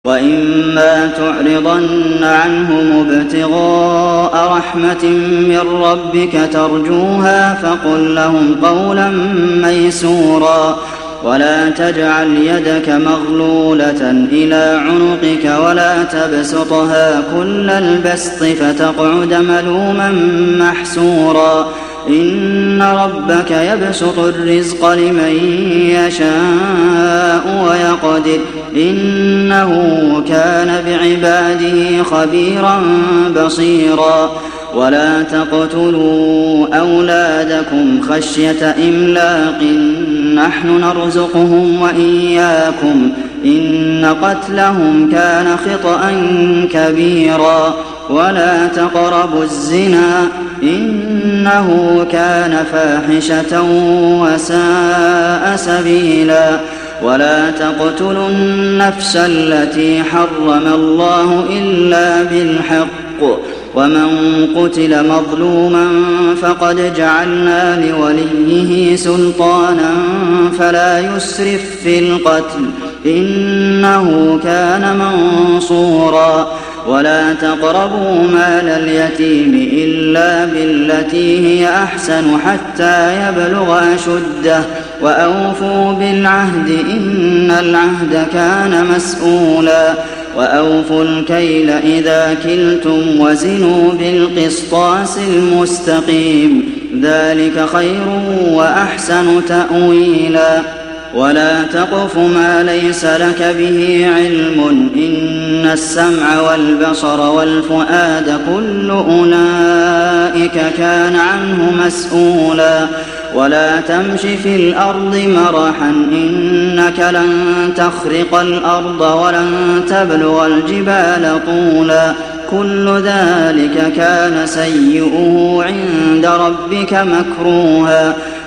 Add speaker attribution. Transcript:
Speaker 1: وَإِمَّا تُعْرِضَنَّ عَنْهُمُ ابْتِغَاءَ رَحْمَةٍ مِّن رَّبِّكَ تَرْجُوهَا فَقُل لَّهُمْ قَوْلًا مَّيْسُورًا وَلَا تَجْعَلْ يَدَكَ مَغْلُولَةً إِلَىٰ عُنُقِكَ وَلَا تَبْسُطْهَا كُلَّ الْبَسْطِ فَتَقْعُدَ مَلُومًا مَّحْسُورًا إِنَّ رَبَّكَ يَبْسُطُ الرِّزْقَ لِمَن يَشَاءُ وَيَقْدِرُ ۚ إِنَّهُ كَانَ بِعِبَادِهِ خَبِيرًا بَصِيرًا وَلَا تَقْتُلُوا أَوْلَادَكُمْ خَشْيَةَ إِمْلَاقٍ ۖ نَّحْنُ نَرْزُقُهُمْ وَإِيَّاكُمْ ۚ إِنَّ قَتْلَهُمْ كَانَ خِطْئًا كَبِيرًا وَلَا تَقْرَبُوا الزِّنَا ۖ إِنَّهُ كَانَ فَاحِشَةً وَسَاءَ سَبِيلًا وَلَا تَقْتُلُوا النَّفْسَ الَّتِي حَرَّمَ اللَّهُ إِلَّا بِالْحَقِّ ۚ وَمَن قُتِلَ مَظْلُومًا فَقَدْ جَعَلْنَا لِوَلِيِّهِ سُلْطَانًا فَلَا يُسْرِف فِّي الْقَتْلِ ۖ إِنَّهُ كَانَ مَنصُورًا وَلَا تَقْرَبُوا مَالَ الْيَتِيمِ إِلَّا بِالَّتِي هِيَ أَحْسَنُ حَتَّىٰ يَبْلُغَ أَشُدَّهُ ۖ وَأَوْفُوا بِالْعَهْدِ ۖ إِنَّ الْعَهْدَ كَانَ مَسْئُولًا وَأَوْفُوا الْكَيْلَ إِذَا كِلْتُمْ وَزِنُوا بِالْقِسْطَاسِ الْمُسْتَقِيمِ ۚ ذَٰلِكَ خَيْرٌ وَأَحْسَنُ تَأْوِيلًا وَلَا تَقْفُ مَا لَيْسَ لَكَ بِهِ عِلْمٌ ۚ إِنَّ السَّمْعَ وَالْبَصَرَ وَالْفُؤَادَ كُلُّ أُولَٰئِكَ كَانَ عَنْهُ مَسْئُولًا وَلَا تَمْشِ فِي الْأَرْضِ مَرَحًا ۖ إِنَّكَ لَن تَخْرِقَ الْأَرْضَ وَلَن تَبْلُغَ الْجِبَالَ طُولًا ۚ كُلُّ ذَٰلِكَ كَانَ سَيِّئُهُ عِندَ رَبِّكَ مَكْرُوهًا